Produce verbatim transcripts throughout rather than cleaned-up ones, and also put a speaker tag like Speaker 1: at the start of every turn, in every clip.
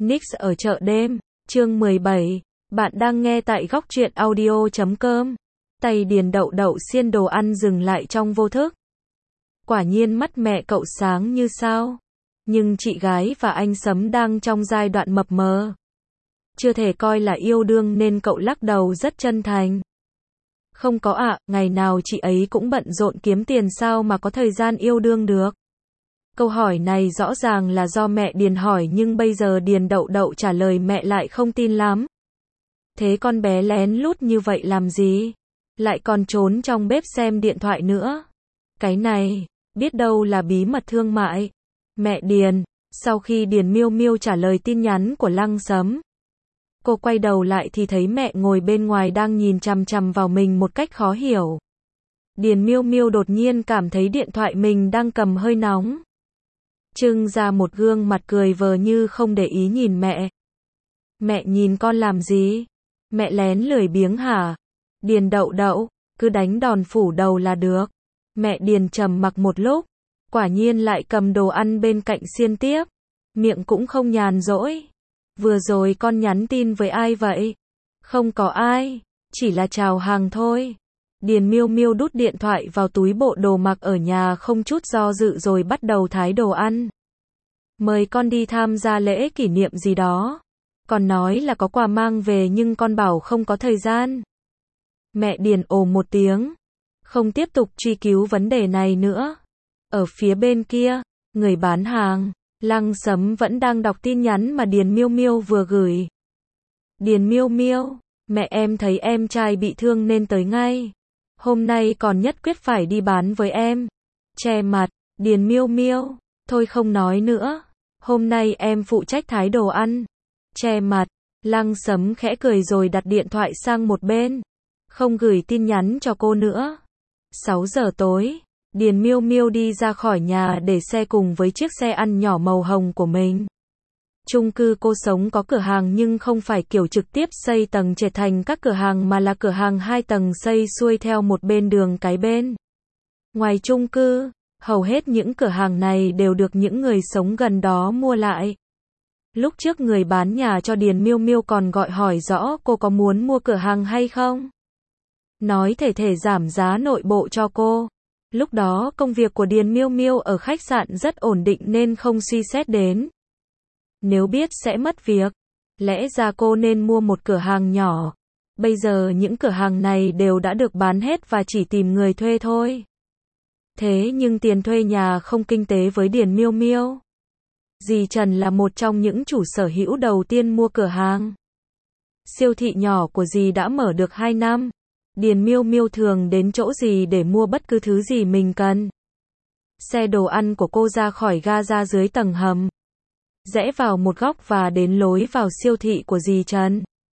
Speaker 1: Nix ở chợ đêm, chương mười bảy. Bạn đang nghe tại góc truyện audio chấm com. Tay Điền Đậu Đậu xiên đồ ăn dừng lại trong vô thức. Quả nhiên mắt mẹ cậu sáng như sao. Nhưng chị gái và anh Sấm đang trong giai đoạn mập mờ. Chưa thể coi là yêu đương nên cậu lắc đầu rất chân thành. Không có ạ, à, ngày nào chị ấy cũng bận rộn kiếm tiền sao mà có thời gian yêu đương được. Câu hỏi này rõ ràng là do mẹ Điền hỏi nhưng bây giờ Điền Đậu Đậu trả lời mẹ lại không tin lắm. Thế con bé lén lút như vậy làm gì? Lại còn trốn trong bếp xem điện thoại nữa. Cái này, biết đâu là bí mật thương mại. Mẹ Điền, sau khi Điền Miêu Miêu trả lời tin nhắn của Lăng Sấm, cô quay đầu lại thì thấy mẹ ngồi bên ngoài đang nhìn chằm chằm vào mình một cách khó hiểu. Điền Miêu Miêu đột nhiên cảm thấy điện thoại mình đang cầm hơi nóng. Trưng ra một gương mặt cười vờ như không để ý nhìn mẹ. Mẹ nhìn con làm gì? Mẹ lén lười biếng hả? Điền Đậu Đậu, cứ đánh đòn phủ đầu là được. Mẹ Điền trầm mặc một lúc, quả nhiên lại cầm đồ ăn bên cạnh xiên tiếp. Miệng cũng không nhàn rỗi. Vừa rồi con nhắn tin với ai vậy? Không có ai, chỉ là chào hàng thôi. Điền Miêu Miêu đút điện thoại vào túi bộ đồ mặc ở nhà không chút do dự rồi bắt đầu thái đồ ăn. Mời con đi tham gia lễ kỷ niệm gì đó. Con nói là có quà mang về nhưng con bảo không có thời gian. Mẹ Điền ồ một tiếng, không tiếp tục truy cứu vấn đề này nữa. Ở phía bên kia, người bán hàng, Lăng Sấm vẫn đang đọc tin nhắn mà Điền Miêu Miêu vừa gửi. Điền Miêu Miêu, mẹ em thấy em trai bị thương nên tới ngay. Hôm nay còn nhất quyết phải đi bán với em. Che mặt, Điền Miêu Miêu, thôi không nói nữa. Hôm nay em phụ trách thái đồ ăn. Che mặt, Lăng Sấm khẽ cười rồi đặt điện thoại sang một bên. Không gửi tin nhắn cho cô nữa. sáu giờ tối, Điền Miêu Miêu đi ra khỏi nhà để xe cùng với chiếc xe ăn nhỏ màu hồng của mình. Chung cư cô sống có cửa hàng nhưng không phải kiểu trực tiếp xây tầng trệt thành các cửa hàng mà là cửa hàng hai tầng xây xuôi theo một bên đường cái bên. Ngoài chung cư, hầu hết những cửa hàng này đều được những người sống gần đó mua lại. Lúc trước người bán nhà cho Điền Miêu Miêu còn gọi hỏi rõ cô có muốn mua cửa hàng hay không. Nói thể thể giảm giá nội bộ cho cô. Lúc đó công việc của Điền Miêu Miêu ở khách sạn rất ổn định nên không suy xét đến. Nếu biết sẽ mất việc, lẽ ra cô nên mua một cửa hàng nhỏ. Bây giờ những cửa hàng này đều đã được bán hết và chỉ tìm người thuê thôi. Thế nhưng tiền thuê nhà không kinh tế với Điền Miêu Miêu. Dì Trần là một trong những chủ sở hữu đầu tiên mua cửa hàng. Siêu thị nhỏ của dì đã mở được hai năm. Điền Miêu Miêu thường đến chỗ dì để mua bất cứ thứ gì mình cần. Xe đồ ăn của cô ra khỏi ga ra dưới tầng hầm, rẽ vào một góc và đến lối vào siêu thị của dì Trần.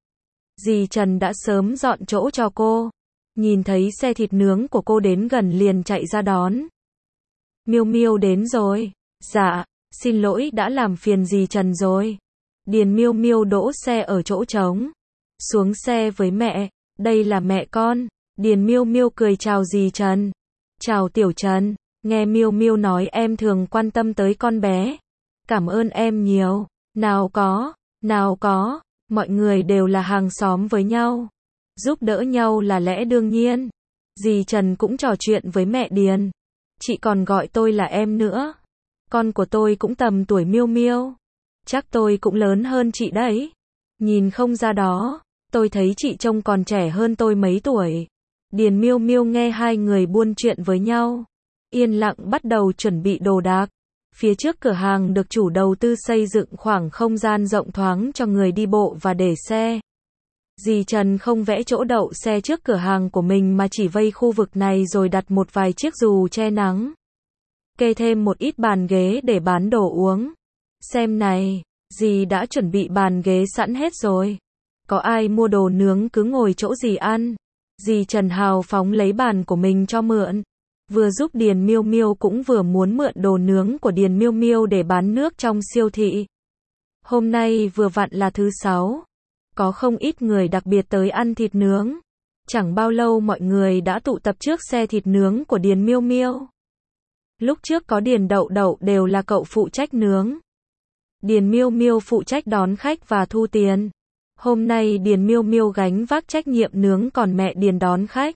Speaker 1: Dì Trần đã sớm dọn chỗ cho cô. Nhìn thấy xe thịt nướng của cô đến gần liền chạy ra đón. Miêu Miêu đến rồi. Dạ, xin lỗi đã làm phiền dì Trần rồi. Điền Miêu Miêu đỗ xe ở chỗ trống. Xuống xe với mẹ, đây là mẹ con. Điền Miêu Miêu cười chào dì Trần. Chào Tiểu Trần, nghe Miêu Miêu nói em thường quan tâm tới con bé. Cảm ơn em nhiều. Nào có, nào có, mọi người đều là hàng xóm với nhau. Giúp đỡ nhau là lẽ đương nhiên. Dì Trần cũng trò chuyện với mẹ Điền. Chị còn gọi tôi là em nữa. Con của tôi cũng tầm tuổi Miêu Miêu. Chắc tôi cũng lớn hơn chị đấy. Nhìn không ra đó, tôi thấy chị trông còn trẻ hơn tôi mấy tuổi. Điền Miêu Miêu nghe hai người buôn chuyện với nhau, yên lặng bắt đầu chuẩn bị đồ đạc. Phía trước cửa hàng được chủ đầu tư xây dựng khoảng không gian rộng thoáng cho người đi bộ và để xe. Dì Trần không vẽ chỗ đậu xe trước cửa hàng của mình mà chỉ vây khu vực này rồi đặt một vài chiếc dù che nắng. Kê thêm một ít bàn ghế để bán đồ uống. Xem này, dì đã chuẩn bị bàn ghế sẵn hết rồi. Có ai mua đồ nướng cứ ngồi chỗ dì ăn. Dì Trần hào phóng lấy bàn của mình cho mượn. Vừa giúp Điền Miêu Miêu cũng vừa muốn mượn đồ nướng của Điền Miêu Miêu để bán nước trong siêu thị. Hôm nay vừa vặn là thứ sáu. Có không ít người đặc biệt tới ăn thịt nướng. Chẳng bao lâu mọi người đã tụ tập trước xe thịt nướng của Điền Miêu Miêu. Lúc trước có Điền Đậu Đậu đều là cậu phụ trách nướng. Điền Miêu Miêu phụ trách đón khách và thu tiền. Hôm nay Điền Miêu Miêu gánh vác trách nhiệm nướng còn mẹ Điền đón khách.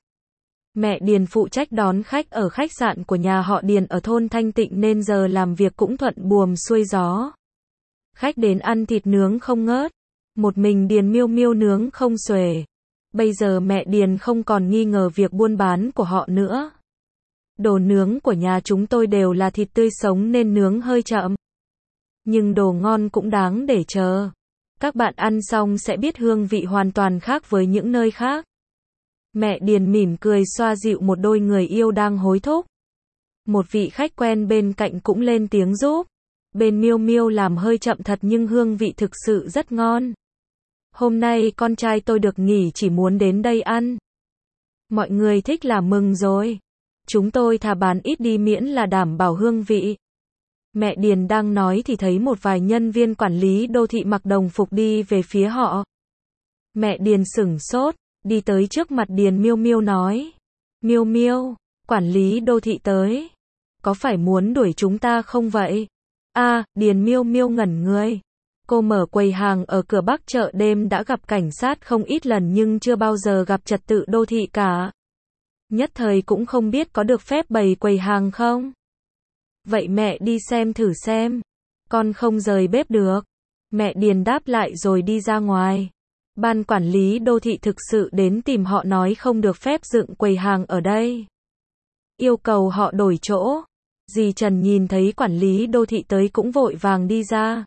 Speaker 1: Mẹ Điền phụ trách đón khách ở khách sạn của nhà họ Điền ở thôn Thanh Tịnh nên giờ làm việc cũng thuận buồm xuôi gió. Khách đến ăn thịt nướng không ngớt. Một mình Điền Miêu Miêu nướng không xuể. Bây giờ mẹ Điền không còn nghi ngờ việc buôn bán của họ nữa. Đồ nướng của nhà chúng tôi đều là thịt tươi sống nên nướng hơi chậm. Nhưng đồ ngon cũng đáng để chờ. Các bạn ăn xong sẽ biết hương vị hoàn toàn khác với những nơi khác. Mẹ Điền mỉm cười xoa dịu một đôi người yêu đang hối thúc. Một vị khách quen bên cạnh cũng lên tiếng giúp. Bên Miêu Miêu làm hơi chậm thật nhưng hương vị thực sự rất ngon. Hôm nay con trai tôi được nghỉ chỉ muốn đến đây ăn. Mọi người thích là mừng rồi. Chúng tôi thà bán ít đi miễn là đảm bảo hương vị. Mẹ Điền đang nói thì thấy một vài nhân viên quản lý đô thị mặc đồng phục đi về phía họ. Mẹ Điền sửng sốt, đi tới trước mặt Điền Miêu Miêu nói. Miêu Miêu, quản lý đô thị tới. Có phải muốn đuổi chúng ta không vậy? À, Điền Miêu Miêu ngẩn người. Cô mở quầy hàng ở cửa Bắc chợ đêm đã gặp cảnh sát không ít lần nhưng chưa bao giờ gặp trật tự đô thị cả. Nhất thời cũng không biết có được phép bày quầy hàng không. Vậy mẹ đi xem thử xem. Con không rời bếp được. Mẹ Điền đáp lại rồi đi ra ngoài. Ban quản lý đô thị thực sự đến tìm họ nói không được phép dựng quầy hàng ở đây. Yêu cầu họ đổi chỗ. Dì Trần nhìn thấy quản lý đô thị tới cũng vội vàng đi ra.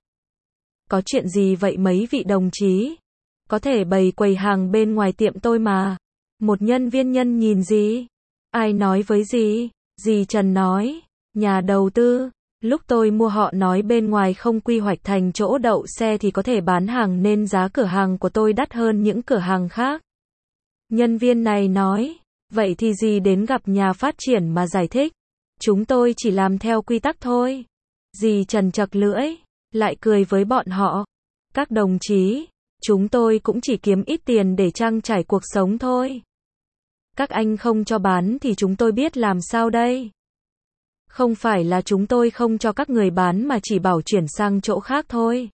Speaker 1: Có chuyện gì vậy mấy vị đồng chí? Có thể bày quầy hàng bên ngoài tiệm tôi mà. Một nhân viên nhân nhìn dì. Ai nói với dì? Dì Trần nói. Nhà đầu tư. Lúc tôi mua họ nói bên ngoài không quy hoạch thành chỗ đậu xe thì có thể bán hàng nên giá cửa hàng của tôi đắt hơn những cửa hàng khác. Nhân viên này nói. Vậy thì dì đến gặp nhà phát triển mà giải thích. Chúng tôi chỉ làm theo quy tắc thôi. Dì Trần chật lưỡi. Lại cười với bọn họ. Các đồng chí. Chúng tôi cũng chỉ kiếm ít tiền để trang trải cuộc sống thôi. Các anh không cho bán thì chúng tôi biết làm sao đây? Không phải là chúng tôi không cho các người bán mà chỉ bảo chuyển sang chỗ khác thôi.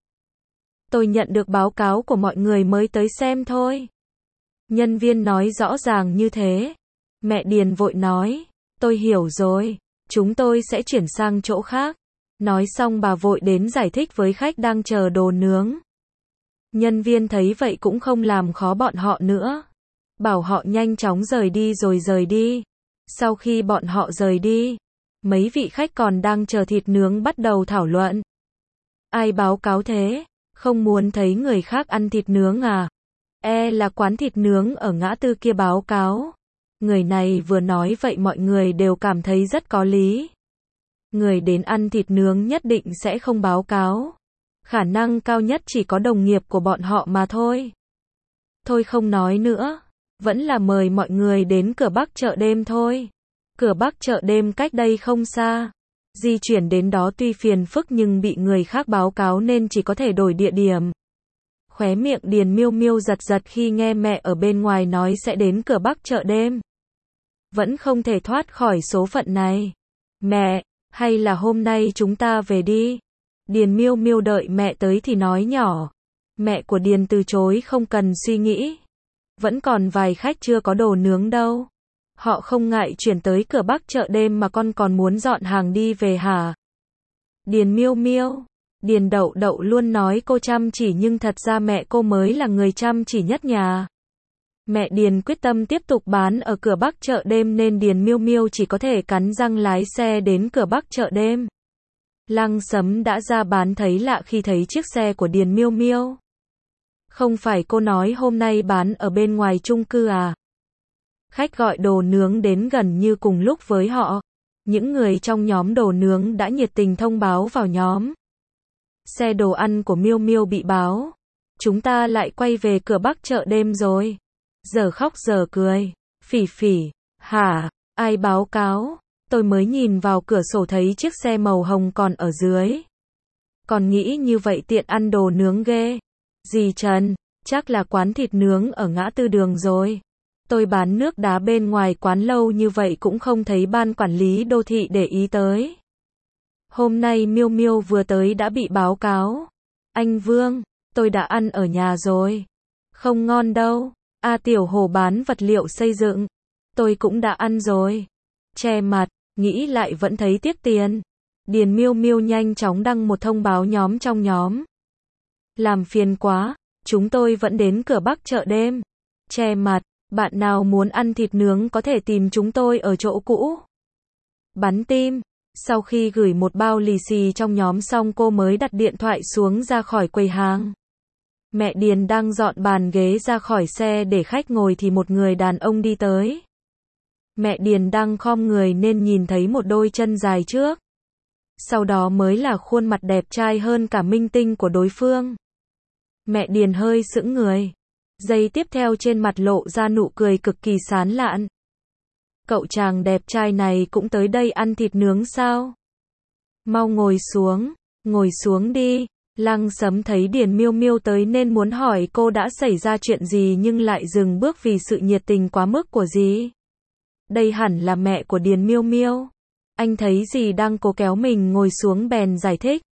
Speaker 1: Tôi nhận được báo cáo của mọi người mới tới xem thôi. Nhân viên nói rõ ràng như thế. Mẹ Điền vội nói. Tôi hiểu rồi. Chúng tôi sẽ chuyển sang chỗ khác. Nói xong bà vội đến giải thích với khách đang chờ đồ nướng. Nhân viên thấy vậy cũng không làm khó bọn họ nữa. Bảo họ nhanh chóng rời đi rồi rời đi. Sau khi bọn họ rời đi, mấy vị khách còn đang chờ thịt nướng bắt đầu thảo luận. Ai báo cáo thế? Không muốn thấy người khác ăn thịt nướng à? E là quán thịt nướng ở ngã tư kia báo cáo. Người này vừa nói vậy mọi người đều cảm thấy rất có lý. Người đến ăn thịt nướng nhất định sẽ không báo cáo. Khả năng cao nhất chỉ có đồng nghiệp của bọn họ mà thôi. Thôi không nói nữa. Vẫn là mời mọi người đến cửa Bắc chợ đêm thôi. Cửa Bắc chợ đêm cách đây không xa. Di chuyển đến đó tuy phiền phức nhưng bị người khác báo cáo nên chỉ có thể đổi địa điểm. Khóe miệng Điền Miêu Miêu giật giật khi nghe mẹ ở bên ngoài nói sẽ đến cửa Bắc chợ đêm. Vẫn không thể thoát khỏi số phận này. Mẹ, hay là hôm nay chúng ta về đi? Điền Miêu Miêu đợi mẹ tới thì nói nhỏ. Mẹ của Điền từ chối không cần suy nghĩ. Vẫn còn vài khách chưa có đồ nướng đâu. Họ không ngại chuyển tới cửa Bắc chợ đêm mà con còn muốn dọn hàng đi về hả? Điền Miêu Miêu. Điền Đậu Đậu luôn nói cô chăm chỉ nhưng thật ra mẹ cô mới là người chăm chỉ nhất nhà. Mẹ Điền quyết tâm tiếp tục bán ở cửa Bắc chợ đêm nên Điền Miêu Miêu chỉ có thể cắn răng lái xe đến cửa Bắc chợ đêm. Lăng Sấm đã ra bán thấy lạ khi thấy chiếc xe của Điền Miêu Miêu. Không phải cô nói hôm nay bán ở bên ngoài chung cư à? Khách gọi đồ nướng đến gần như cùng lúc với họ. Những người trong nhóm đồ nướng đã nhiệt tình thông báo vào nhóm. Xe đồ ăn của Miêu Miêu bị báo. Chúng ta lại quay về cửa Bắc chợ đêm rồi. Giờ khóc giờ cười. Phỉ Phỉ, hả? Ai báo cáo? Tôi mới nhìn vào cửa sổ thấy chiếc xe màu hồng còn ở dưới. Còn nghĩ như vậy tiện ăn đồ nướng ghê. Dì Trần, chắc là quán thịt nướng ở ngã tư đường rồi. Tôi bán nước đá bên ngoài quán lâu như vậy cũng không thấy ban quản lý đô thị để ý tới. Hôm nay Miêu Miêu vừa tới đã bị báo cáo. Anh Vương, tôi đã ăn ở nhà rồi. Không ngon đâu. A Tiểu Hồ bán vật liệu xây dựng. Tôi cũng đã ăn rồi. Che mặt, nghĩ lại vẫn thấy tiếc tiền. Điền Miêu Miêu nhanh chóng đăng một thông báo nhóm trong nhóm. Làm phiền quá, chúng tôi vẫn đến cửa Bắc chợ đêm. Che mặt, bạn nào muốn ăn thịt nướng có thể tìm chúng tôi ở chỗ cũ. Bắn tim. Sau khi gửi một bao lì xì trong nhóm xong cô mới đặt điện thoại xuống ra khỏi quầy hàng. Mẹ Điền đang dọn bàn ghế ra khỏi xe để khách ngồi thì một người đàn ông đi tới. Mẹ Điền đang khom người nên nhìn thấy một đôi chân dài trước. Sau đó mới là khuôn mặt đẹp trai hơn cả minh tinh của đối phương. Mẹ Điền hơi sững người. Giây tiếp theo trên mặt lộ ra nụ cười cực kỳ sán lạn. Cậu chàng đẹp trai này cũng tới đây ăn thịt nướng sao? Mau ngồi xuống, ngồi xuống đi. Lăng Sấm thấy Điền Miêu Miêu tới nên muốn hỏi cô đã xảy ra chuyện gì nhưng lại dừng bước vì sự nhiệt tình quá mức của dì. Đây hẳn là mẹ của Điền Miêu Miêu. Anh thấy dì đang cố kéo mình ngồi xuống bèn giải thích.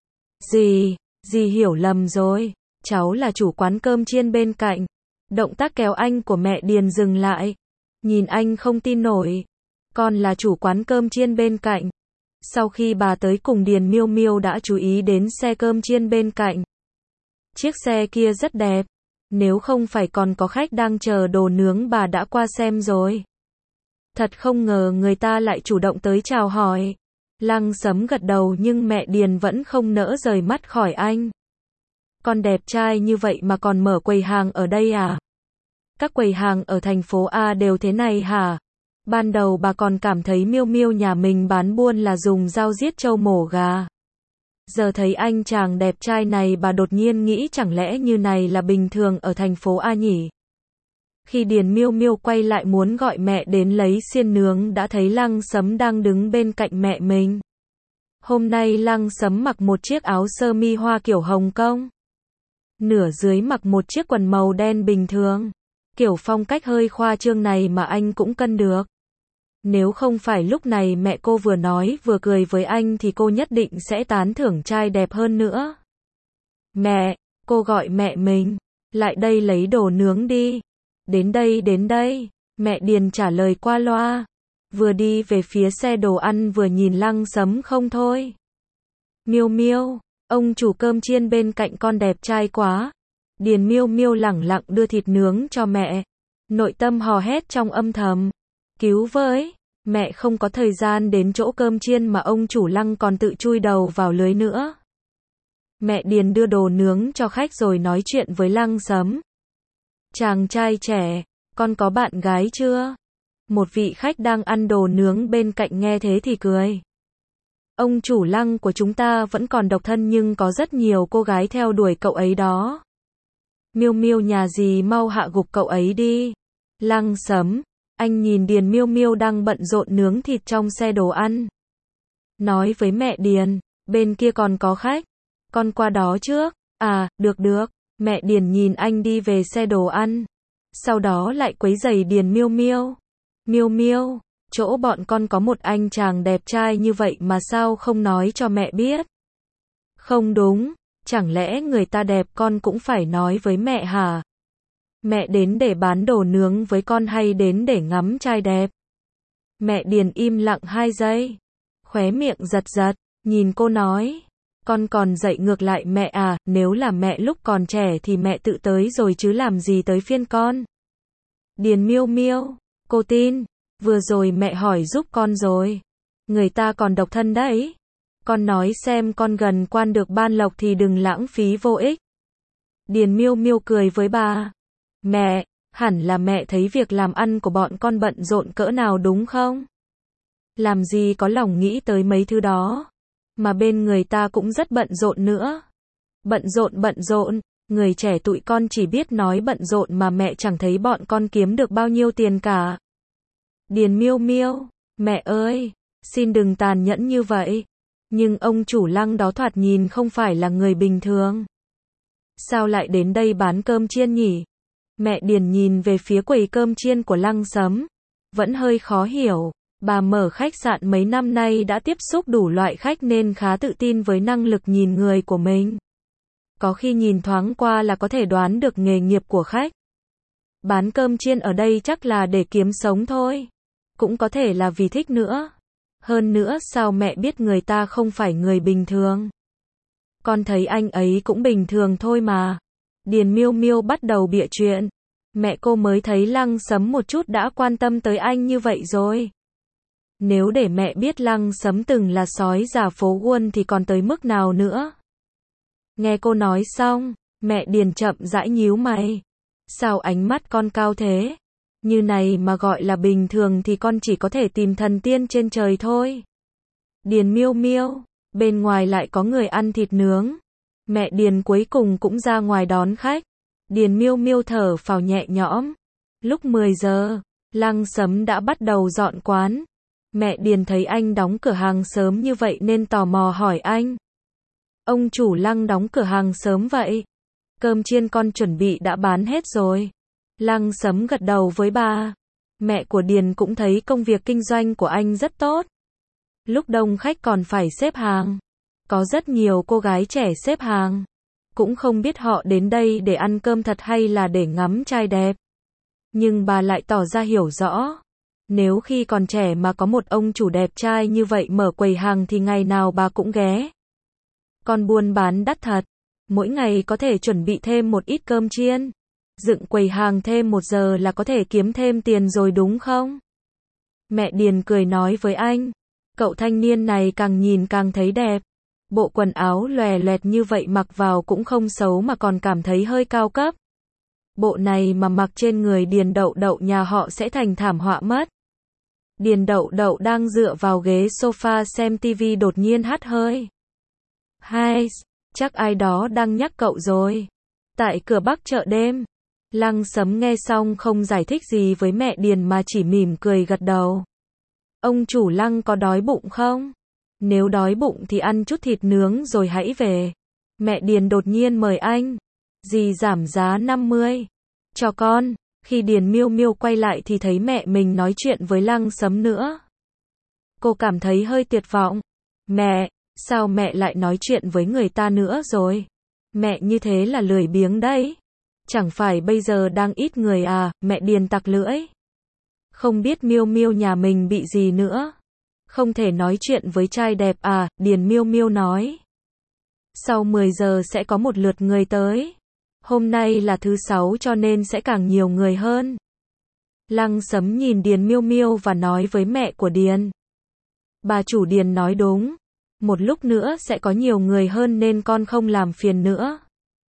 Speaker 1: Dì, dì hiểu lầm rồi. Cháu là chủ quán cơm chiên bên cạnh. Động tác kéo anh của mẹ Điền dừng lại. Nhìn anh không tin nổi. Con là chủ quán cơm chiên bên cạnh. Sau khi bà tới cùng Điền Miêu Miêu đã chú ý đến xe cơm chiên bên cạnh. Chiếc xe kia rất đẹp. Nếu không phải còn có khách đang chờ đồ nướng bà đã qua xem rồi. Thật không ngờ người ta lại chủ động tới chào hỏi. Lăng Sấm gật đầu nhưng mẹ Điền vẫn không nỡ rời mắt khỏi anh. Con đẹp trai như vậy mà còn mở quầy hàng ở đây à? Các quầy hàng ở thành phố A đều thế này hả? Ban đầu bà còn cảm thấy Miêu Miêu nhà mình bán buôn là dùng dao giết trâu mổ gà. Giờ thấy anh chàng đẹp trai này bà đột nhiên nghĩ chẳng lẽ như này là bình thường ở thành phố A nhỉ? Khi Điền Miêu Miêu quay lại muốn gọi mẹ đến lấy xiên nướng đã thấy Lăng Sấm đang đứng bên cạnh mẹ mình. Hôm nay Lăng Sấm mặc một chiếc áo sơ mi hoa kiểu Hồng Kông. Nửa dưới mặc một chiếc quần màu đen bình thường. Kiểu phong cách hơi khoa trương này mà anh cũng cân được. Nếu không phải lúc này mẹ cô vừa nói vừa cười với anh thì cô nhất định sẽ tán thưởng trai đẹp hơn nữa. Mẹ, cô gọi mẹ mình. Lại đây lấy đồ nướng đi. Đến đây đến đây. Mẹ Điền trả lời qua loa. Vừa đi về phía xe đồ ăn vừa nhìn Lăng Sấm không thôi. Miêu Miêu, ông chủ cơm chiên bên cạnh con đẹp trai quá. Điền Miêu Miêu lẳng lặng đưa thịt nướng cho mẹ. Nội tâm hò hét trong âm thầm. Cứu với, mẹ không có thời gian đến chỗ cơm chiên mà ông chủ Lăng còn tự chui đầu vào lưới nữa. Mẹ Điền đưa đồ nướng cho khách rồi nói chuyện với Lăng Sấm. Chàng trai trẻ, con có bạn gái chưa? Một vị khách đang ăn đồ nướng bên cạnh nghe thế thì cười. Ông chủ Lăng của chúng ta vẫn còn độc thân nhưng có rất nhiều cô gái theo đuổi cậu ấy đó. Miêu Miêu nhà dì mau hạ gục cậu ấy đi. Lăng Sấm, anh nhìn Điền Miêu Miêu đang bận rộn nướng thịt trong xe đồ ăn. Nói với mẹ Điền, bên kia còn có khách. Con qua đó trước. À, được được. Mẹ Điền nhìn anh đi về xe đồ ăn. Sau đó lại quấy rầy Điền Miêu Miêu. Miêu Miêu, chỗ bọn con có một anh chàng đẹp trai như vậy mà sao không nói cho mẹ biết? Không đúng, chẳng lẽ người ta đẹp con cũng phải nói với mẹ hả? Mẹ đến để bán đồ nướng với con hay đến để ngắm trai đẹp? Mẹ Điền im lặng hai giây. Khóe miệng giật giật, nhìn cô nói. Con còn dạy ngược lại mẹ à, nếu là mẹ lúc còn trẻ thì mẹ tự tới rồi chứ làm gì tới phiên con. Điền Miêu Miêu, cô tin, vừa rồi mẹ hỏi giúp con rồi. Người ta còn độc thân đấy. Con nói xem con gần quan được ban lộc thì đừng lãng phí vô ích. Điền Miêu Miêu cười với bà. Mẹ, hẳn là mẹ thấy việc làm ăn của bọn con bận rộn cỡ nào đúng không? Làm gì có lòng nghĩ tới mấy thứ đó. Mà bên người ta cũng rất bận rộn nữa. Bận rộn bận rộn, người trẻ tụi con chỉ biết nói bận rộn mà mẹ chẳng thấy bọn con kiếm được bao nhiêu tiền cả. Điền Miêu Miêu, mẹ ơi, xin đừng tàn nhẫn như vậy. Nhưng ông chủ Lăng đó thoạt nhìn không phải là người bình thường. Sao lại đến đây bán cơm chiên nhỉ? Mẹ Điền nhìn về phía quầy cơm chiên của Lăng Sấm. Vẫn hơi khó hiểu. Bà mở khách sạn mấy năm nay đã tiếp xúc đủ loại khách nên khá tự tin với năng lực nhìn người của mình. Có khi nhìn thoáng qua là có thể đoán được nghề nghiệp của khách. Bán cơm chiên ở đây chắc là để kiếm sống thôi. Cũng có thể là vì thích nữa. Hơn nữa sao mẹ biết người ta không phải người bình thường. Con thấy anh ấy cũng bình thường thôi mà. Điền Miêu Miêu bắt đầu bịa chuyện. Mẹ cô mới thấy Lăng Sấm một chút đã quan tâm tới anh như vậy rồi. Nếu để mẹ biết Lăng Sấm từng là sói già phố Wall thì còn tới mức nào nữa. Nghe cô nói xong, mẹ Điền chậm rãi nhíu mày. Sao ánh mắt con cao thế? Như này mà gọi là bình thường thì con chỉ có thể tìm thần tiên trên trời thôi. Điền Miêu Miêu, bên ngoài lại có người ăn thịt nướng. Mẹ Điền cuối cùng cũng ra ngoài đón khách. Điền Miêu Miêu thở phào nhẹ nhõm. Lúc mười giờ, Lăng Sấm đã bắt đầu dọn quán. Mẹ Điền thấy anh đóng cửa hàng sớm như vậy nên tò mò hỏi anh. Ông chủ Lăng đóng cửa hàng sớm vậy? Cơm chiên con chuẩn bị đã bán hết rồi. Lăng Sấm gật đầu với bà. Mẹ của Điền cũng thấy công việc kinh doanh của anh rất tốt. Lúc đông khách còn phải xếp hàng. Có rất nhiều cô gái trẻ xếp hàng. Cũng không biết họ đến đây để ăn cơm thật hay là để ngắm trai đẹp. Nhưng bà lại tỏ ra hiểu rõ. Nếu khi còn trẻ mà có một ông chủ đẹp trai như vậy mở quầy hàng thì ngày nào bà cũng ghé. Con buôn bán đắt thật. Mỗi ngày có thể chuẩn bị thêm một ít cơm chiên. Dựng quầy hàng thêm một giờ là có thể kiếm thêm tiền rồi đúng không? Mẹ Điền cười nói với anh. Cậu thanh niên này càng nhìn càng thấy đẹp. Bộ quần áo lòe loẹt như vậy mặc vào cũng không xấu mà còn cảm thấy hơi cao cấp. Bộ này mà mặc trên người Điền Đậu Đậu nhà họ sẽ thành thảm họa mất. Điền Đậu Đậu đang dựa vào ghế sofa xem tivi đột nhiên hắt hơi. Hai, chắc ai đó đang nhắc cậu rồi. Tại cửa Bắc chợ đêm. Lăng Sấm nghe xong không giải thích gì với mẹ Điền mà chỉ mỉm cười gật đầu. Ông chủ Lăng có đói bụng không? Nếu đói bụng thì ăn chút thịt nướng rồi hãy về. Mẹ Điền đột nhiên mời anh. Dì giảm giá năm mươi. Cho con. Khi Điền Miêu Miêu quay lại thì thấy mẹ mình nói chuyện với Lăng Sấm nữa. Cô cảm thấy hơi tuyệt vọng. Mẹ, sao mẹ lại nói chuyện với người ta nữa rồi? Mẹ như thế là lười biếng đấy. Chẳng phải bây giờ đang ít người à, mẹ Điền tặc lưỡi. Không biết Miêu Miêu nhà mình bị gì nữa. Không thể nói chuyện với trai đẹp à, Điền Miêu Miêu nói. Sau mười giờ sẽ có một lượt người tới. Hôm nay là thứ sáu cho nên sẽ càng nhiều người hơn. Lăng Sấm nhìn Điền Miêu Miêu và nói với mẹ của Điền. Bà chủ Điền nói đúng. Một lúc nữa sẽ có nhiều người hơn nên con không làm phiền nữa.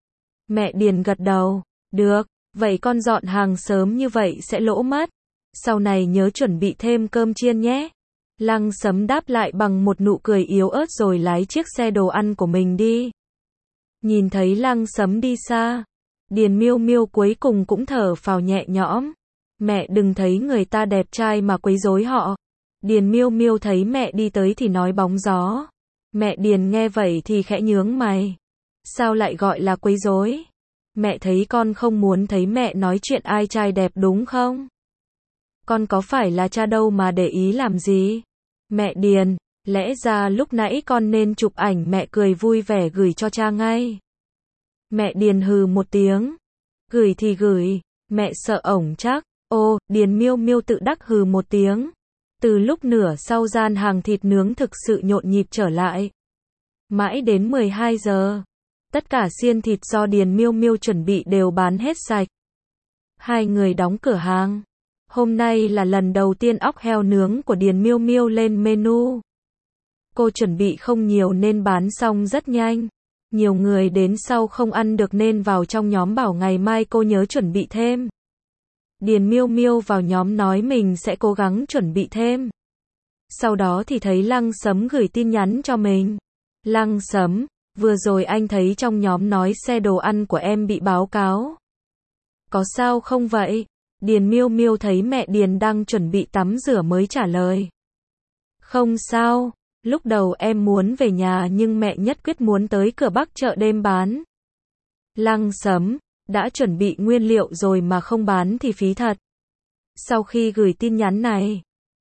Speaker 1: Mẹ Điền gật đầu. Được, vậy con dọn hàng sớm như vậy sẽ lỗ mất. Sau này nhớ chuẩn bị thêm cơm chiên nhé. Lăng Sấm đáp lại bằng một nụ cười yếu ớt rồi lái chiếc xe đồ ăn của mình đi. Nhìn thấy Lăng Sấm đi xa, Điền Miêu Miêu cuối cùng cũng thở phào nhẹ nhõm. Mẹ đừng thấy người ta đẹp trai mà quấy rối họ. Điền Miêu Miêu thấy mẹ đi tới thì nói bóng gió. Mẹ Điền nghe vậy thì khẽ nhướng mày. Sao lại gọi là quấy rối? Mẹ thấy con không muốn thấy mẹ nói chuyện ai trai đẹp đúng không? Con có phải là cha đâu mà để ý làm gì? Mẹ Điền, lẽ ra lúc nãy con nên chụp ảnh mẹ cười vui vẻ gửi cho cha ngay. Mẹ Điền hừ một tiếng. Gửi thì gửi, mẹ sợ ổng chắc. Ô, Điền Miêu Miêu tự đắc hừ một tiếng. Từ lúc nửa sau gian hàng thịt nướng thực sự nhộn nhịp trở lại. Mãi đến mười hai giờ, tất cả xiên thịt do Điền Miêu Miêu chuẩn bị đều bán hết sạch. Hai người đóng cửa hàng. Hôm nay là lần đầu tiên óc heo nướng của Điền Miêu Miêu lên menu. Cô chuẩn bị không nhiều nên bán xong rất nhanh. Nhiều người đến sau không ăn được nên vào trong nhóm bảo ngày mai cô nhớ chuẩn bị thêm. Điền Miêu Miêu vào nhóm nói mình sẽ cố gắng chuẩn bị thêm. Sau đó thì thấy Lăng Sấm gửi tin nhắn cho mình. Lăng Sấm, vừa rồi anh thấy trong nhóm nói xe đồ ăn của em bị báo cáo. Có sao không vậy? Điền Miêu Miêu thấy mẹ Điền đang chuẩn bị tắm rửa mới trả lời. Không sao, lúc đầu em muốn về nhà nhưng mẹ nhất quyết muốn tới cửa Bắc chợ đêm bán. Lăng Sấm, đã chuẩn bị nguyên liệu rồi mà không bán thì phí thật. Sau khi gửi tin nhắn này,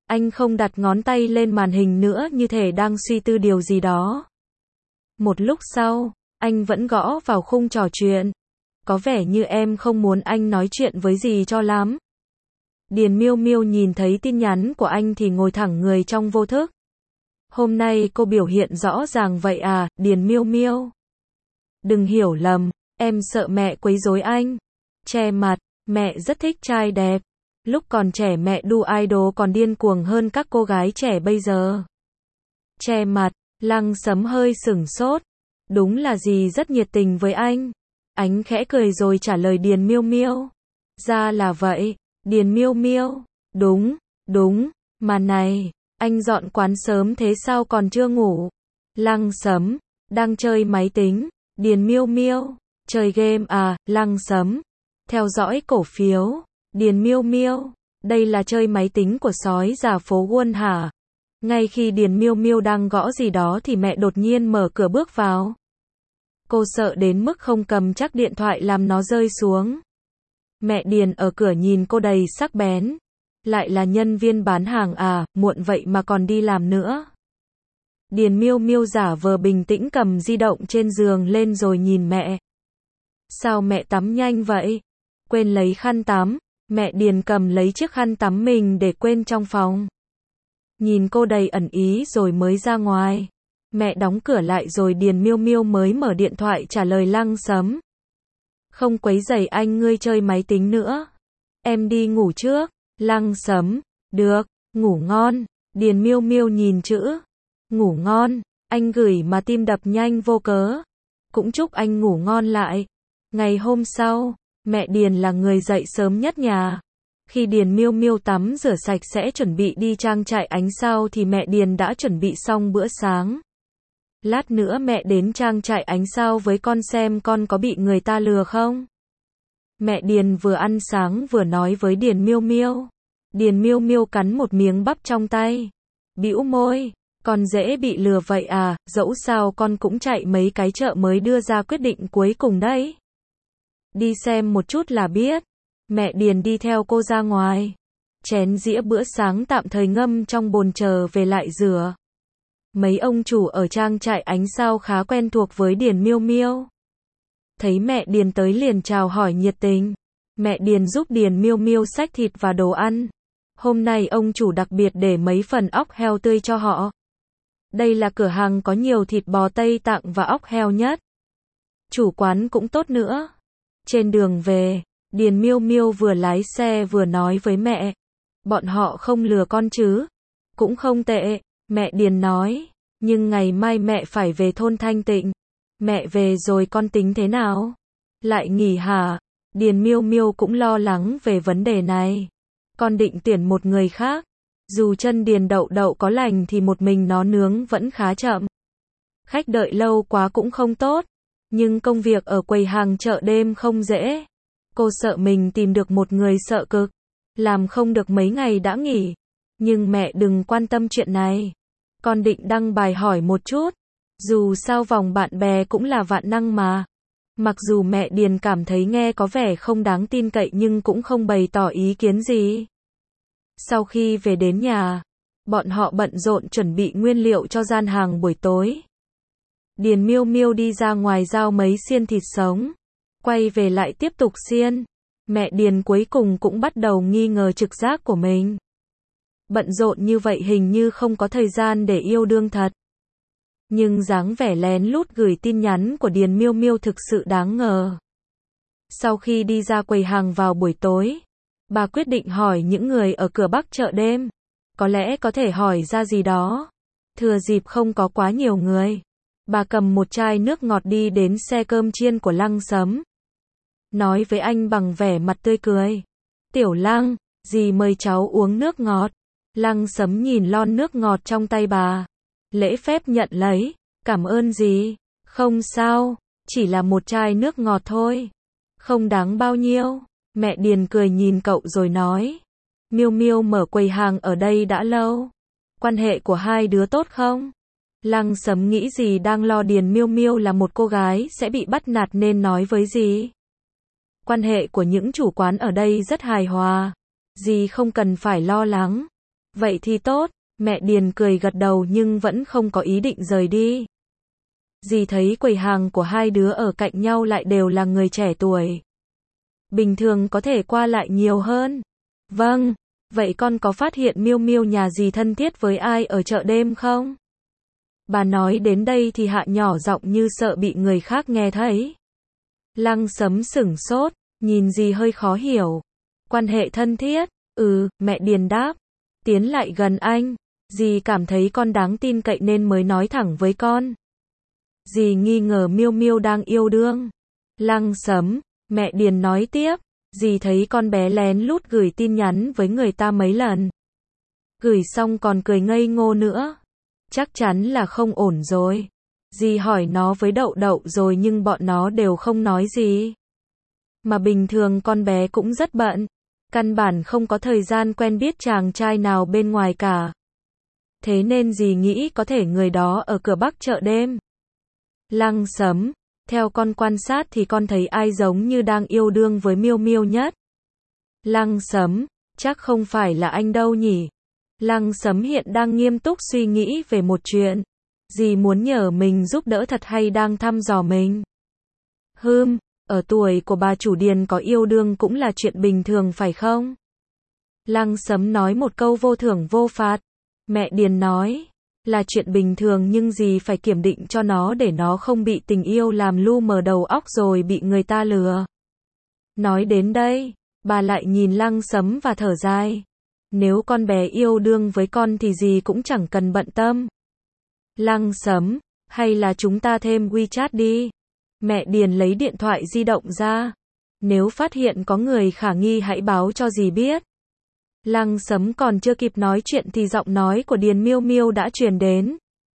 Speaker 1: Anh không đặt ngón tay lên màn hình nữa như thể đang suy tư điều gì đó. Một lúc sau, anh vẫn gõ vào khung trò chuyện. Có vẻ như em không muốn anh nói chuyện với gì cho lắm. Điền Miêu Miêu nhìn thấy tin nhắn của anh thì ngồi thẳng người trong vô thức. Hôm nay cô biểu hiện rõ ràng vậy à, Điền Miêu Miêu. Đừng hiểu lầm, em sợ mẹ quấy rối anh. Che mặt, mẹ rất thích trai đẹp. Lúc còn trẻ mẹ đu idol còn điên cuồng hơn các cô gái trẻ bây giờ. Che mặt, Lăng Sấm hơi sửng sốt. Đúng là dì rất nhiệt tình với anh. Anh khẽ cười rồi trả lời Điền Miêu Miêu. Ra là vậy, Điền Miêu Miêu. Đúng, đúng, mà này, anh dọn quán sớm thế sao còn chưa ngủ? Lăng Sấm, đang chơi máy tính. Điền Miêu Miêu, chơi game à, Lăng Sấm. Theo dõi cổ phiếu. Điền Miêu Miêu, đây là chơi máy tính của sói già phố Wall hả? Ngay khi Điền Miêu Miêu đang gõ gì đó thì mẹ đột nhiên mở cửa bước vào. Cô sợ đến mức không cầm chắc điện thoại làm nó rơi xuống. Mẹ Điền ở cửa nhìn cô đầy sắc bén. Lại là nhân viên bán hàng à, muộn vậy mà còn đi làm nữa. Điền Miêu Miêu giả vờ bình tĩnh cầm di động trên giường lên rồi nhìn mẹ. Sao mẹ tắm nhanh vậy? Quên lấy khăn tắm. Mẹ Điền cầm lấy chiếc khăn tắm mình để quên trong phòng. Nhìn cô đầy ẩn ý rồi mới ra ngoài. Mẹ đóng cửa lại rồi Điền Miêu Miêu mới mở điện thoại trả lời Lăng Sấm. Không quấy rầy anh ngươi chơi máy tính nữa. Em đi ngủ trước. Lăng Sấm. Được, ngủ ngon. Điền Miêu Miêu nhìn chữ. Ngủ ngon. Anh gửi mà tim đập nhanh vô cớ. Cũng chúc anh ngủ ngon lại. Ngày hôm sau, mẹ Điền là người dậy sớm nhất nhà. Khi Điền Miêu Miêu tắm rửa sạch sẽ chuẩn bị đi trang trại ánh sao thì mẹ Điền đã chuẩn bị xong bữa sáng. Lát nữa mẹ đến trang trại ánh sao với con xem con có bị người ta lừa không. Mẹ Điền vừa ăn sáng vừa nói với Điền Miêu Miêu. Điền Miêu Miêu cắn một miếng bắp trong tay. Bĩu môi, con dễ bị lừa vậy à, dẫu sao con cũng chạy mấy cái chợ mới đưa ra quyết định cuối cùng đấy. Đi xem một chút là biết. Mẹ Điền đi theo cô ra ngoài. Chén dĩa bữa sáng tạm thời ngâm trong bồn chờ về lại rửa. Mấy ông chủ ở trang trại ánh sao khá quen thuộc với Điền Miêu Miêu. Thấy mẹ Điền tới liền chào hỏi nhiệt tình. Mẹ Điền giúp Điền Miêu Miêu xách thịt và đồ ăn. Hôm nay ông chủ đặc biệt để mấy phần óc heo tươi cho họ. Đây là cửa hàng có nhiều thịt bò Tây Tạng và óc heo nhất. Chủ quán cũng tốt nữa. Trên đường về, Điền Miêu Miêu vừa lái xe vừa nói với mẹ. Bọn họ không lừa con chứ? Cũng không tệ, mẹ Điền nói. Nhưng ngày mai mẹ phải về thôn Thanh Tịnh. Mẹ về rồi con tính thế nào? Lại nghỉ hả? Điền Miêu Miêu cũng lo lắng về vấn đề này. Con định tuyển một người khác. Dù chân Điền Đậu Đậu có lành thì một mình nó nướng vẫn khá chậm. Khách đợi lâu quá cũng không tốt. Nhưng công việc ở quầy hàng chợ đêm không dễ. Cô sợ mình tìm được một người sợ cực. Làm không được mấy ngày đã nghỉ. Nhưng mẹ đừng quan tâm chuyện này. Con định đăng bài hỏi một chút. Dù sao vòng bạn bè cũng là vạn năng mà. Mặc dù mẹ Điền cảm thấy nghe có vẻ không đáng tin cậy nhưng cũng không bày tỏ ý kiến gì. Sau khi về đến nhà, bọn họ bận rộn chuẩn bị nguyên liệu cho gian hàng buổi tối. Điền Miêu Miêu đi ra ngoài giao mấy xiên thịt sống. Quay về lại tiếp tục xiên. Mẹ Điền cuối cùng cũng bắt đầu nghi ngờ trực giác của mình. Bận rộn như vậy hình như không có thời gian để yêu đương thật. Nhưng dáng vẻ lén lút gửi tin nhắn của Điền Miêu Miêu thực sự đáng ngờ. Sau khi đi ra quầy hàng vào buổi tối, bà quyết định hỏi những người ở cửa Bắc chợ đêm. Có lẽ có thể hỏi ra gì đó. Thừa dịp không có quá nhiều người. Bà cầm một chai nước ngọt đi đến xe cơm chiên của Lăng Sấm. Nói với anh bằng vẻ mặt tươi cười. Tiểu Lăng, dì mời cháu uống nước ngọt. Lăng Sấm nhìn lon nước ngọt trong tay bà. Lễ phép nhận lấy. Cảm ơn dì. Không sao, chỉ là một chai nước ngọt thôi. Không đáng bao nhiêu. Mẹ Điền cười nhìn cậu rồi nói. Miêu Miêu mở quầy hàng ở đây đã lâu. Quan hệ của hai đứa tốt không? Lăng Sấm nghĩ dì đang lo Điền Miêu Miêu là một cô gái sẽ bị bắt nạt nên nói với dì. Quan hệ của những chủ quán ở đây rất hài hòa. Dì không cần phải lo lắng. Vậy thì tốt, mẹ Điền cười gật đầu nhưng vẫn không có ý định rời đi. Dì thấy quầy hàng của hai đứa ở cạnh nhau lại đều là người trẻ tuổi. Bình thường có thể qua lại nhiều hơn. Vâng, vậy con có phát hiện Miêu Miêu nhà dì thân thiết với ai ở chợ đêm không? Bà nói đến đây thì hạ nhỏ giọng như sợ bị người khác nghe thấy. Lăng Sấm sửng sốt, nhìn dì hơi khó hiểu. Quan hệ thân thiết? Ừ, mẹ Điền đáp. Tiến lại gần anh, dì cảm thấy con đáng tin cậy nên mới nói thẳng với con. Dì nghi ngờ Miêu Miêu đang yêu đương. Lăng Sấm, mẹ Điền nói tiếp, dì thấy con bé lén lút gửi tin nhắn với người ta mấy lần. Gửi xong còn cười ngây ngô nữa. Chắc chắn là không ổn rồi. Dì hỏi nó với Đậu Đậu rồi nhưng bọn nó đều không nói gì. Mà bình thường con bé cũng rất bận. Căn bản không có thời gian quen biết chàng trai nào bên ngoài cả. Thế nên dì nghĩ có thể người đó ở cửa Bắc chợ đêm. Lăng Sấm, theo con quan sát thì con thấy ai giống như đang yêu đương với Miêu Miêu nhất? Lăng Sấm, chắc không phải là anh đâu nhỉ? Lăng Sấm hiện đang nghiêm túc suy nghĩ về một chuyện. Dì muốn nhờ mình giúp đỡ thật hay đang thăm dò mình? Hừm, ở tuổi của bà chủ Điền có yêu đương cũng là chuyện bình thường phải không? Lăng Sấm nói một câu vô thưởng vô phạt. Mẹ Điền nói, là chuyện bình thường nhưng dì phải kiểm định cho nó để nó không bị tình yêu làm lu mờ đầu óc rồi bị người ta lừa. Nói đến đây, bà lại nhìn Lăng Sấm và thở dài. Nếu con bé yêu đương với con thì dì cũng chẳng cần bận tâm. Lăng Sấm, hay là chúng ta thêm WeChat đi. Mẹ Điền lấy điện thoại di động ra. Nếu phát hiện có người khả nghi hãy báo cho dì biết. Lăng Sấm còn chưa kịp nói chuyện thì giọng nói của Điền Miêu Miêu đã truyền đến.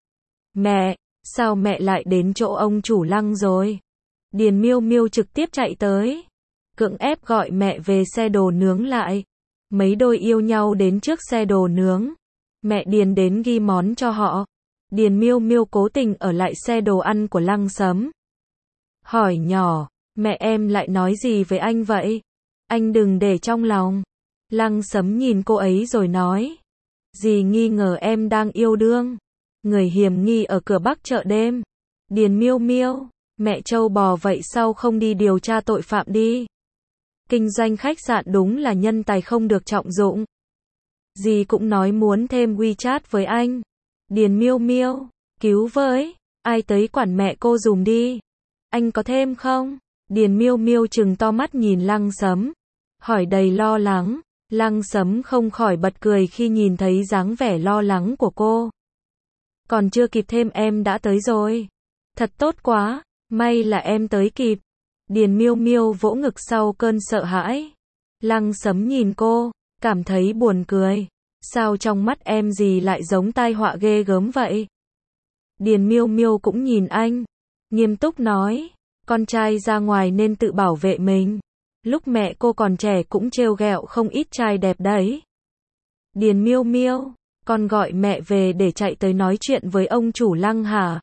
Speaker 1: Mẹ, sao mẹ lại đến chỗ ông chủ Lăng rồi? Điền Miêu Miêu trực tiếp chạy tới. Cưỡng ép gọi mẹ về xe đồ nướng lại. Mấy đôi yêu nhau đến trước xe đồ nướng. Mẹ Điền đến ghi món cho họ. Điền Miêu Miêu cố tình ở lại xe đồ ăn của Lăng Sấm. Hỏi nhỏ, mẹ em lại nói gì với anh vậy? Anh đừng để trong lòng. Lăng Sấm nhìn cô ấy rồi nói. Dì nghi ngờ em đang yêu đương. Người hiểm nghi ở cửa Bắc chợ đêm. Điền Miêu Miêu, mẹ trâu bò vậy sao không đi điều tra tội phạm đi? Kinh doanh khách sạn đúng là nhân tài không được trọng dụng. Dì cũng nói muốn thêm WeChat với anh. Điền Miêu Miêu, cứu với, ai tới quản mẹ cô dùm đi. Anh có thêm không? Điền Miêu Miêu trừng to mắt nhìn Lăng Sấm, hỏi đầy lo lắng. Lăng Sấm không khỏi bật cười khi nhìn thấy dáng vẻ lo lắng của cô. Còn chưa kịp thêm em đã tới rồi. Thật tốt quá, may là em tới kịp. Điền Miêu Miêu vỗ ngực sau cơn sợ hãi. Lăng Sấm nhìn cô, cảm thấy buồn cười. Sao trong mắt em gì lại giống tai họa ghê gớm vậy? Điền Miêu Miêu cũng nhìn anh, nghiêm túc nói, con trai ra ngoài nên tự bảo vệ mình. Lúc mẹ cô còn trẻ cũng trêu ghẹo không ít trai đẹp đấy. Điền Miêu Miêu, con gọi mẹ về để chạy tới nói chuyện với ông chủ Lăng hả?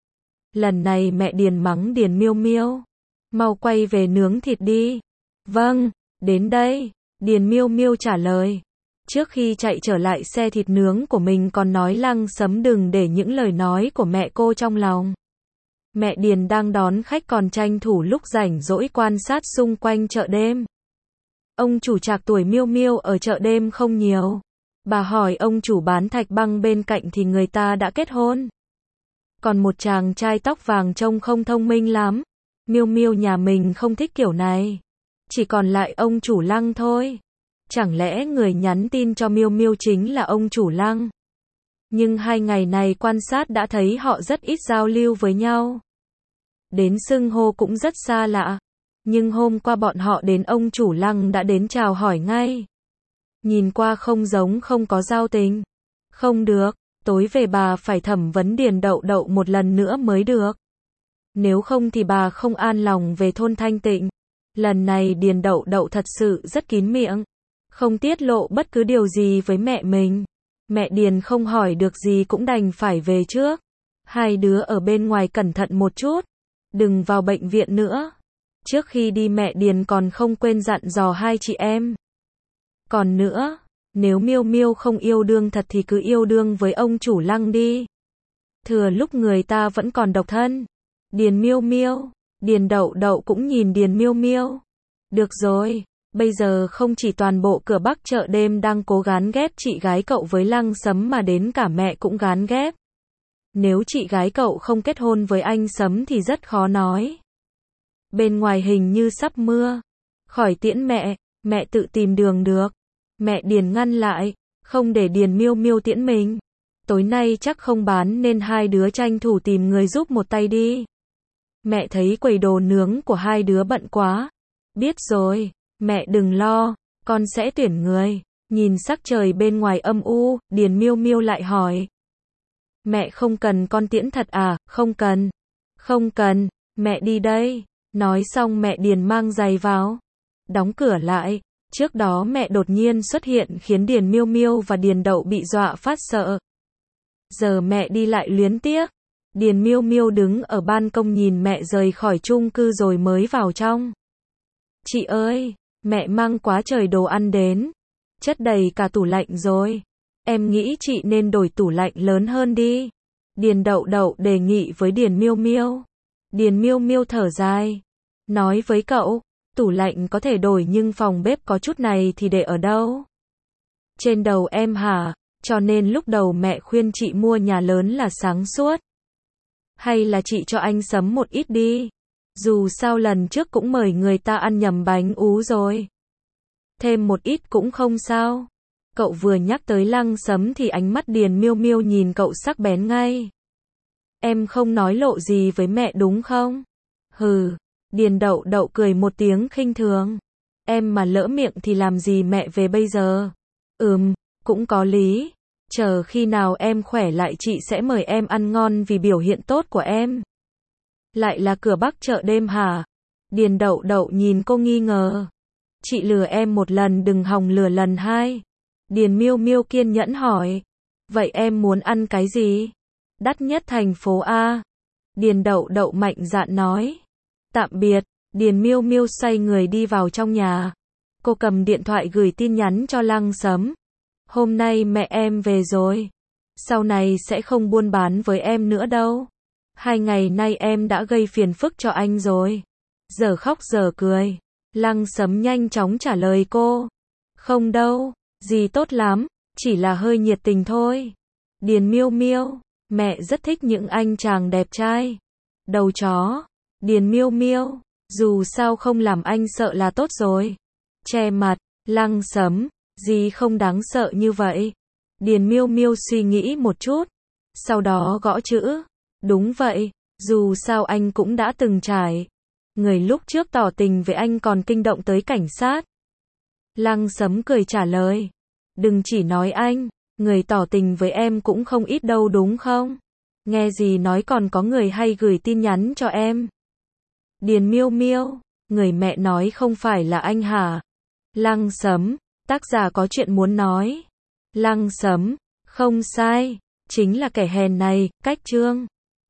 Speaker 1: Lần này mẹ Điền mắng Điền Miêu Miêu, mau quay về nướng thịt đi. Vâng, đến đây, Điền Miêu Miêu trả lời. Trước khi chạy trở lại xe thịt nướng của mình còn nói Lăng Sấm đừng để những lời nói của mẹ cô trong lòng. Mẹ Điền đang đón khách còn tranh thủ lúc rảnh rỗi quan sát xung quanh chợ đêm. Ông chủ trạc tuổi Miêu Miêu ở chợ đêm không nhiều. Bà hỏi ông chủ bán thạch băng bên cạnh thì người ta đã kết hôn. Còn một chàng trai tóc vàng trông không thông minh lắm. Miêu Miêu nhà mình không thích kiểu này. Chỉ còn lại ông chủ Lăng thôi. Chẳng lẽ người nhắn tin cho Miêu Miêu chính là ông chủ Lăng? Nhưng hai ngày này quan sát đã thấy họ rất ít giao lưu với nhau. Đến xưng hô cũng rất xa lạ. Nhưng hôm qua bọn họ đến ông chủ Lăng đã đến chào hỏi ngay. Nhìn qua không giống không có giao tình. Không được, tối về bà phải thẩm vấn Điền Đậu Đậu một lần nữa mới được. Nếu không thì bà không an lòng về thôn Thanh Tịnh. Lần này Điền Đậu Đậu thật sự rất kín miệng. Không tiết lộ bất cứ điều gì với mẹ mình. Mẹ Điền không hỏi được gì cũng đành phải về trước. Hai đứa ở bên ngoài cẩn thận một chút. Đừng vào bệnh viện nữa. Trước khi đi mẹ Điền còn không quên dặn dò hai chị em. Còn nữa, Nếu Miêu Miêu không yêu đương thật thì cứ yêu đương với ông chủ Lăng đi. Thừa lúc người ta vẫn còn độc thân. Điền Miêu Miêu, Điền Đậu Đậu cũng nhìn Điền Miêu Miêu. Được rồi, bây giờ không chỉ toàn bộ cửa Bắc chợ đêm đang cố gán ghép chị gái cậu với Lăng Sấm mà đến cả mẹ cũng gán ghép. Nếu chị gái cậu không kết hôn với anh Sấm thì rất khó nói. Bên ngoài hình như sắp mưa. Khỏi tiễn mẹ, mẹ tự tìm đường được. Mẹ Điền ngăn lại, không để Điền Miêu Miêu tiễn mình. Tối nay chắc không bán nên hai đứa tranh thủ tìm người giúp một tay đi. Mẹ thấy quầy đồ nướng của hai đứa bận quá. Biết rồi, mẹ đừng lo, con sẽ tuyển người. Nhìn sắc trời bên ngoài âm u, Điền Miêu Miêu lại hỏi. Mẹ không cần con tiễn thật à? Không cần. Không cần, mẹ đi đây. Nói xong mẹ Điền mang giày vào. Đóng cửa lại. Trước đó mẹ đột nhiên xuất hiện khiến Điền Miêu Miêu và Điền Đậu bị dọa phát sợ. Giờ mẹ đi lại luyến tiếc. Điền Miêu Miêu đứng ở ban công nhìn mẹ rời khỏi chung cư rồi mới vào trong. Chị ơi, mẹ mang quá trời đồ ăn đến. Chất đầy cả tủ lạnh rồi. Em nghĩ chị nên đổi tủ lạnh lớn hơn đi. Điền Đậu Đậu đề nghị với Điền Miêu Miêu. Điền Miêu Miêu thở dài. Nói với cậu, tủ lạnh có thể đổi nhưng phòng bếp có chút này thì để ở đâu? Trên đầu em hả? Cho nên lúc đầu mẹ khuyên chị mua nhà lớn là sáng suốt. Hay là chị cho anh Sấm một ít đi. Dù sao lần trước cũng mời người ta ăn nhầm bánh ú rồi. Thêm một ít cũng không sao. Cậu vừa nhắc tới Lăng Sấm thì ánh mắt Điền Miêu Miêu nhìn cậu sắc bén ngay. Em không nói lộ gì với mẹ đúng không? Hừ, Điền Đậu Đậu cười một tiếng khinh thường. Em mà lỡ miệng thì làm gì mẹ về bây giờ? Ừm, cũng có lý. Chờ khi nào em khỏe lại chị sẽ mời em ăn ngon vì biểu hiện tốt của em. Lại là cửa Bắc chợ đêm hả? Điền Đậu Đậu nhìn cô nghi ngờ. Chị lừa em một lần đừng hòng lừa lần hai. Điền Miêu Miêu kiên nhẫn hỏi. Vậy em muốn ăn cái gì? Đắt nhất thành phố A. Điền Đậu Đậu mạnh dạn nói. Tạm biệt. Điền Miêu Miêu xoay người đi vào trong nhà. Cô cầm điện thoại gửi tin nhắn cho Lăng Sấm. Hôm nay mẹ em về rồi. Sau này sẽ không buôn bán với em nữa đâu. Hai ngày nay em đã gây phiền phức cho anh rồi. Giờ khóc giờ cười. Lăng Sấm nhanh chóng trả lời cô. Không đâu, gì tốt lắm, chỉ là hơi nhiệt tình thôi. Điền Miêu Miêu, mẹ rất thích những anh chàng đẹp trai. Đầu chó. Điền Miêu Miêu, dù sao không làm anh sợ là tốt rồi. Che mặt. Lăng Sấm, gì không đáng sợ như vậy. Điền Miêu Miêu suy nghĩ một chút. Sau đó gõ chữ. Đúng vậy, dù sao anh cũng đã từng trải. Người lúc trước tỏ tình với anh còn kinh động tới cảnh sát. Lăng Sấm cười trả lời. Đừng chỉ nói anh, người tỏ tình với em cũng không ít đâu đúng không? Nghe gì nói còn có người hay gửi tin nhắn cho em. Điền Miêu Miêu, người mẹ nói không phải là anh hả? Lăng Sấm, tác giả có chuyện muốn nói. Lăng Sấm, không sai, chính là kẻ hèn này, cách chương.